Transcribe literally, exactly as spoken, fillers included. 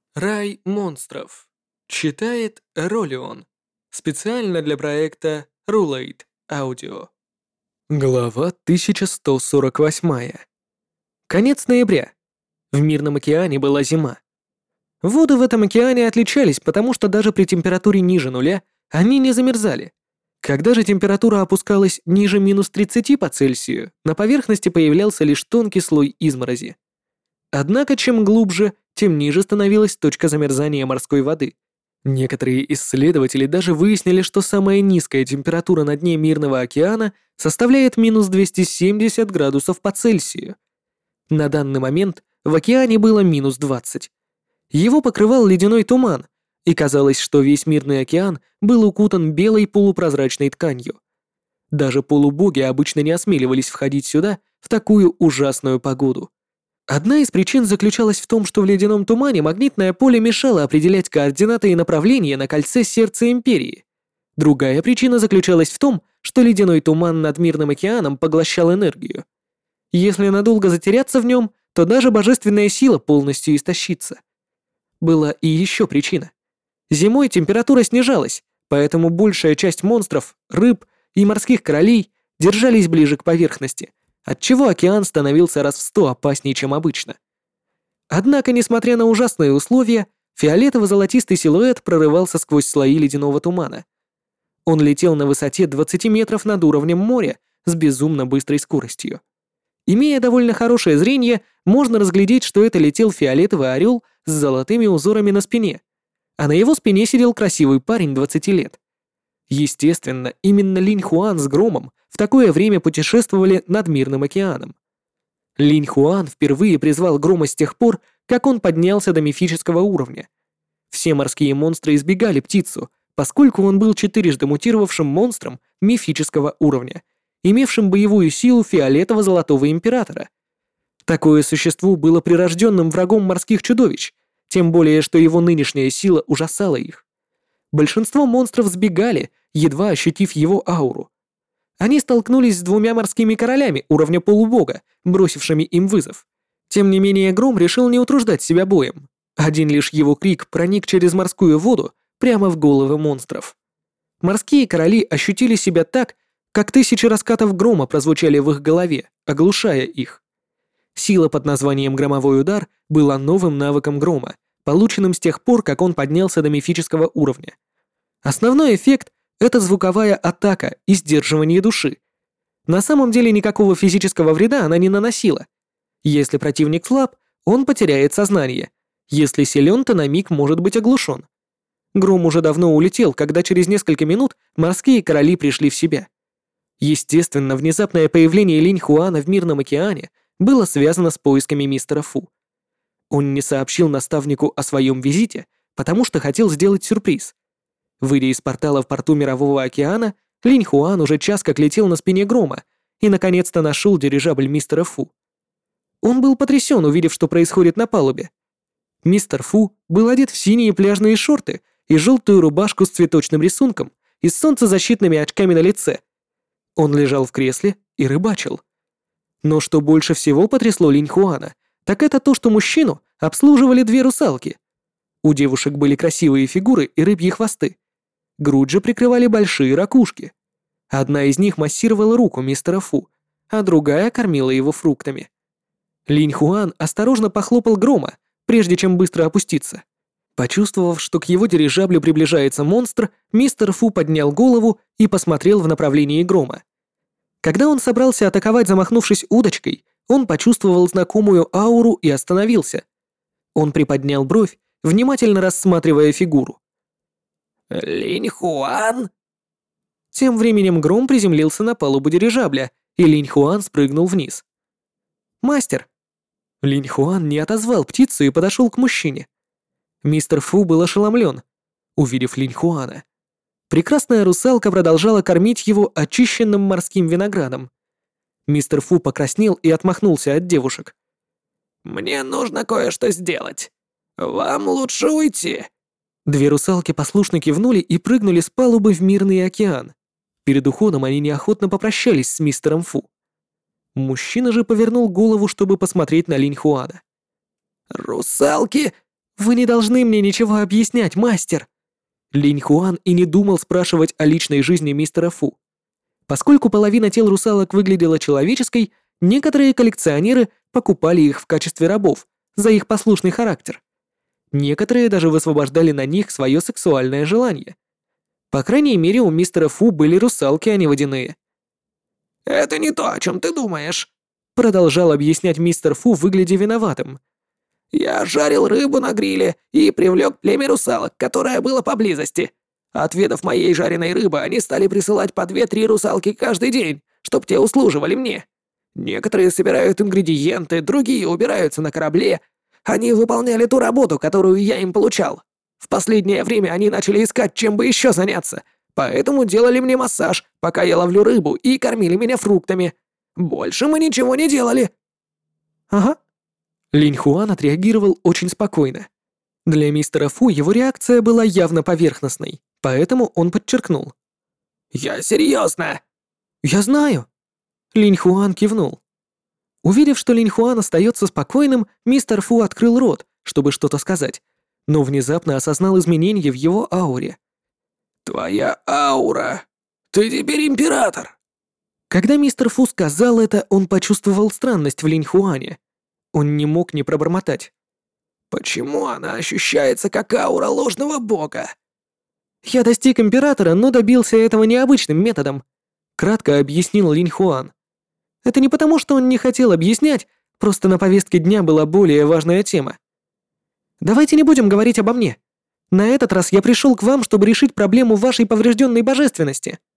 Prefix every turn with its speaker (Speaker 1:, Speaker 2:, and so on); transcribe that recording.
Speaker 1: Рай монстров. Читает Ролион. Специально для проекта Rulate Audio. Глава тысяча сто сорок восемь. Конец ноября. В Мирном океане была зима. Воды в этом океане отличались, потому что даже при температуре ниже нуля они не замерзали. Когда же температура опускалась ниже минус тридцати по Цельсию, на поверхности появлялся лишь тонкий слой изморози. Однако, чем глубже, тем ниже становилась точка замерзания морской воды. Некоторые исследователи даже выяснили, что самая низкая температура на дне Мирного океана составляет минус двести семьдесят градусов по Цельсию. На данный момент в океане было минус двадцать. Его покрывал ледяной туман, и казалось, что весь Мирный океан был укутан белой полупрозрачной тканью. Даже полубоги обычно не осмеливались входить сюда в такую ужасную погоду. Одна из причин заключалась в том, что в ледяном тумане магнитное поле мешало определять координаты и направления на кольце сердца Империи. Другая причина заключалась в том, что ледяной туман над Мирным океаном поглощал энергию. Если надолго затеряться в нем, то даже божественная сила полностью истощится. Была и еще причина. Зимой температура снижалась, поэтому большая часть монстров, рыб и морских коралей держались ближе к поверхности, отчего океан становился раз в сто опаснее, чем обычно. Однако, несмотря на ужасные условия, фиолетово-золотистый силуэт прорывался сквозь слои ледяного тумана. Он летел на высоте двадцати метров над уровнем моря с безумно быстрой скоростью. Имея довольно хорошее зрение, можно разглядеть, что это летел фиолетовый орел с золотыми узорами на спине, а на его спине сидел красивый парень двадцати лет. Естественно, именно Линь Хуан с Громом в такое время путешествовали над Мирным океаном. Линь Хуан впервые призвал Грома с тех пор, как он поднялся до мифического уровня. Все морские монстры избегали птицу, поскольку он был четырежды мутировавшим монстром мифического уровня, имевшим боевую силу фиолетово-золотого императора. Такое существо было прирожденным врагом морских чудовищ, тем более, что его нынешняя сила ужасала их. Большинство монстров сбегали, едва ощутив его ауру. Они столкнулись с двумя морскими королями уровня полубога, бросившими им вызов. Тем не менее, Гром решил не утруждать себя боем. Один лишь его крик проник через морскую воду прямо в головы монстров. Морские короли ощутили себя так, как тысячи раскатов грома прозвучали в их голове, оглушая их. Сила под названием «Громовой удар» была новым навыком Грома, полученным с тех пор, как он поднялся до мифического уровня. Основной эффект — это звуковая атака и сдерживание души. На самом деле никакого физического вреда она не наносила. Если противник слаб, он потеряет сознание. Если силен, то на миг может быть оглушен. Гром уже давно улетел, когда через несколько минут морские короли пришли в себя. Естественно, внезапное появление Линь Хуана в Мирном океане было связано с поисками мистера Фу. Он не сообщил наставнику о своем визите, потому что хотел сделать сюрприз. Выйдя из портала в порту Мирового океана, Линь Хуан уже час как летел на спине Грома и наконец-то нашел дирижабль мистера Фу. Он был потрясен, увидев, что происходит на палубе. Мистер Фу был одет в синие пляжные шорты и желтую рубашку с цветочным рисунком и с солнцезащитными очками на лице. Он лежал в кресле и рыбачил. Но что больше всего потрясло Линь Хуана, так это то, что мужчину обслуживали две русалки. У девушек были красивые фигуры и рыбьи хвосты. Грудь же прикрывали большие ракушки. Одна из них массировала руку мистера Фу, а другая кормила его фруктами. Линь Хуан осторожно похлопал Грома, прежде чем быстро опуститься. Почувствовав, что к его дирижаблю приближается монстр, мистер Фу поднял голову и посмотрел в направлении Грома. Когда он собрался атаковать, замахнувшись удочкой, он почувствовал знакомую ауру и остановился. Он приподнял бровь, внимательно рассматривая фигуру.
Speaker 2: «Линь Хуан?»
Speaker 1: Тем временем Гром приземлился на палубу дирижабля, и Линь Хуан спрыгнул вниз. «Мастер!» Линь Хуан не отозвал птицу и подошел к мужчине. Мистер Фу был ошеломлен, увидев Линь Хуана. Прекрасная русалка продолжала кормить его очищенным морским виноградом. Мистер Фу покраснел и отмахнулся от девушек.
Speaker 2: «Мне нужно кое-что сделать. Вам лучше уйти».
Speaker 1: Две русалки послушно кивнули и прыгнули с палубы в Мирный океан. Перед уходом они неохотно попрощались с мистером Фу. Мужчина же повернул голову, чтобы посмотреть на Линь Хуана.
Speaker 2: «Русалки?
Speaker 1: Вы не должны мне ничего объяснять, мастер. Линь Хуан и не думал спрашивать о личной жизни мистера Фу. Поскольку половина тел русалок выглядела человеческой, некоторые коллекционеры покупали их в качестве рабов за их послушный характер. Некоторые даже высвобождали на них свое сексуальное желание. По крайней мере, у мистера Фу были русалки, а не водяные.
Speaker 2: «Это не то, о чем ты думаешь», —
Speaker 1: продолжал объяснять мистер Фу, выглядя виноватым.
Speaker 2: «Я жарил рыбу на гриле и привлек племя русалок, которое было поблизости. Отведав моей жареной рыбы, они стали присылать по две-три русалки каждый день, чтоб те услуживали мне. Некоторые собирают ингредиенты, другие убираются на корабле. Они выполняли ту работу, которую я им получал. В последнее время они начали искать, чем бы еще заняться, поэтому делали мне массаж, пока я ловлю рыбу, и кормили меня фруктами. Больше мы ничего не делали».
Speaker 1: «Ага». Линь Хуан отреагировал очень спокойно. Для мистера Фу его реакция была явно поверхностной, поэтому он подчеркнул.
Speaker 2: «Я серьезно!»
Speaker 1: «Я знаю!» Линь Хуан кивнул. Увидев, что Линь Хуан остается спокойным, мистер Фу открыл рот, чтобы что-то сказать, но внезапно осознал изменения в его ауре.
Speaker 2: «Твоя аура! Ты теперь император!»
Speaker 1: Когда мистер Фу сказал это, он почувствовал странность в Линь Хуане. Он не мог не пробормотать.
Speaker 2: «Почему она ощущается как аура ложного бога?»
Speaker 1: «Я достиг императора, но добился этого необычным методом», кратко объяснил Линь Хуан. «Это не потому, что он не хотел объяснять, просто на повестке дня была более важная тема. Давайте не будем говорить обо мне. На этот раз я пришел к вам, чтобы решить проблему вашей поврежденной божественности».